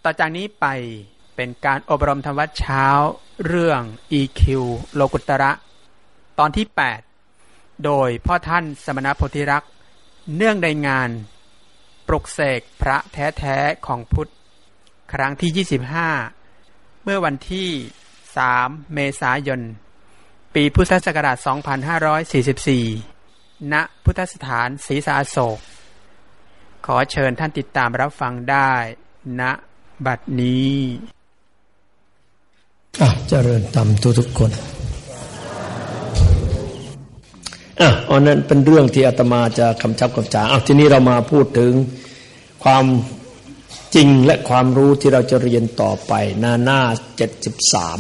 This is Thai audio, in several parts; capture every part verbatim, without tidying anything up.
ต่อจากนี้ไปเป็นการอบรมธรรมวัดเช้าเรื่อง อี คิว โลกุตระตอนที่แปดโดยพ่อท่านสมณโพธิรักษ์เนื่องในงานปลุกเสกพระแท้ๆของพุทธครั้งที่ยี่สิบห้าเมื่อวันที่สามเมษายนปีพุทธศักราชสองพันห้าร้อยสี่สิบสี่ณพุทธสถานศรีสาโศกขอเชิญท่านติดตามรับฟังได้ณบัดนี้อ่ะเจริญธรรมทุกๆคนอ่ะอันนั้นเป็นเรื่องที่อาตมาจะกำชับกำจาอ่ะทีนี้เรามาพูดถึงความจริงและความรู้ที่เราจะเรียนต่อไปหน้าหน้าเจ็ดสิบสาม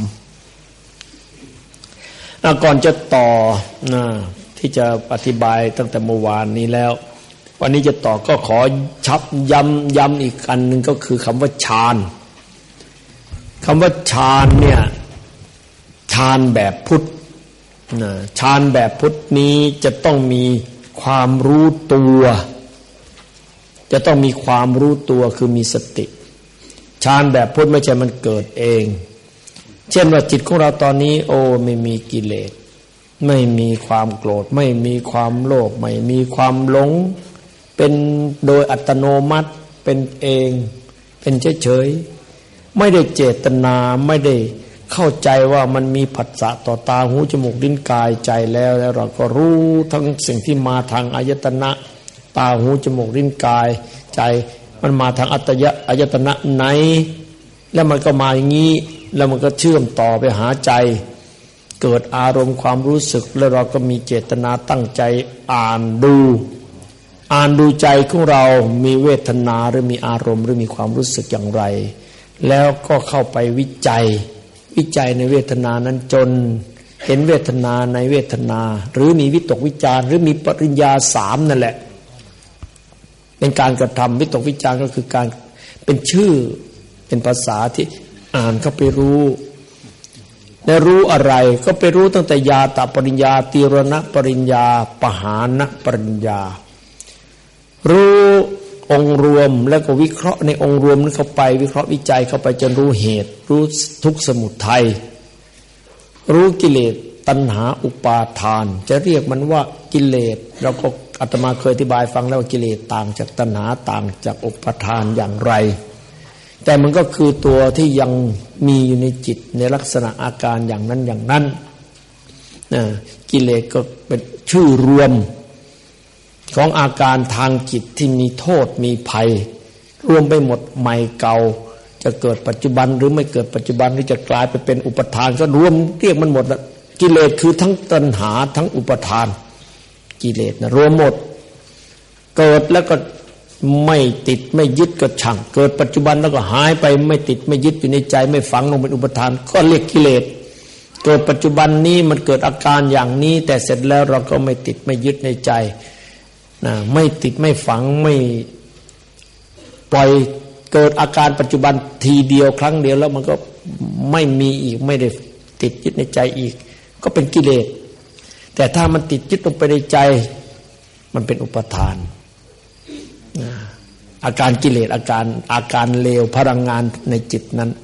อ่ะก่อนจะต่อนะที่จะอธิบายตั้งแต่เมื่อวานนี้แล้ววันนี้จะต่อก็ขอชับย้ำย้ำอีกอันหนึ่งก็คือคำว่าฌานคำว่าฌานเนี่ยฌานแบบพุทธนะฌานแบบพุทธนี้จะต้องมีความรู้ตัวจะต้องมีความรู้ตัวคือมีสติฌานแบบพุทธไม่ใช่มันเกิดเองเช่นว่าจิตของเราตอนนี้โอ้ไม่มีกิเลสไม่มีความโกรธไม่มีความโลภไม่มีความหลงเป็นโดยอัตโนมัติเป็นเองเป็นเฉยๆไม่ได้เจตนาไม่ได้เข้าใจว่ามันมีผัสสะต่อตาหูจมูกลิ้นกายใจแล้วแล้วเราก็รู้ทั้งสิ่งที่มาทางอายตนะตาหูจมูกลิ้นกายใจมันมาทางอัตยะอายตนะไหนแล้วมันก็มาอย่างนี้แล้วมันก็เชื่อมต่อไปหาใจเกิดอารมณ์ความรู้สึกแล้วเราก็มีเจตนาตั้งใจอ่านดูอ่านดูใจของเรามีเวทนาหรือมีอารมณ์หรือมีความรู้สึกอย่างไรแล้วก็เข้าไปวิจัยวิจัยในเวทนานั้นจนเห็นเวทนาในเวทนาหรือมีวิตกวิจารหรือมีปริญญาสามนั่นแหละเป็นการกระทำวิตกวิจารก็คือการเป็นชื่อเป็นภาษาที่อ่านเข้าไปรู้และรู้อะไรก็ไปรู้ตั้งแต่ญาตปริญญาตีรณปริญญาปหานปริญญารู้องค์รวมแล้วก็วิเคราะห์ในองค์รวมนั้นเข้าไปวิเคราะห์วิจัยเข้าไปจนรู้เหตุรู้ทุกข์สมุทัยรู้กิเลสตัณหาอุปาทานจะเรียกมันว่ากิเลสเราก็อาตมาเคยอธิบายฟังแล้วว่ากิเลสต่างจากตัณหาต่างจากอุปาทานอย่างไรแต่มันก็คือตัวที่ยังมีอยู่ในจิตในลักษณะอาการอย่างนั้นอย่างนั้นนะกิเลสก็เป็นชื่อรวมของอาการทางจิตที่มีโทษมีภัยรวมไปหมดใหม่เก่าจะเกิดปัจจุบันหรือไม่เกิดปัจจุบันหรือจะกลายไปเป็นอุปทานก็รวมเรียกมันหมดละกิเลสคือทั้งตัณหาทั้งอุปทานกิเลสนะรวมหมดเกิดแล้วก็ไม่ติดไม่ยึดก็ช่างเกิดปัจจุบันแล้วก็หายไปไม่ติดไม่ยึดอยู่ในใจไม่ฝังลงเป็นอุปทานก็เรียกกิเลสเกิดปัจจุบันนี้มันเกิดอาการอย่างนี้แต่เสร็จแล้วเราก็ไม่ติดไม่ยึดในใจนะไม่ติดไม่ฝังไม่ปล่อยเกิดอาการปัจจุบันทีเดียวครั้งเดียวแล้วมันก็ไม่มีอีกไม่ได้ติดยึดในใจอีกก็เป็นกิเลสแต่ถ้ามันติดยึดลงไปในใจมันเป็นอุปทานอาการกิเลสอาการอาการเลวพลังงานในจิตนั้น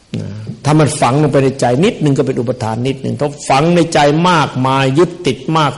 ถ้ามันฝังลงไปในใจนิดนึงก็เป็นอุปทานนิดนึงถ้าฝังในใจมากมายึดติดมาก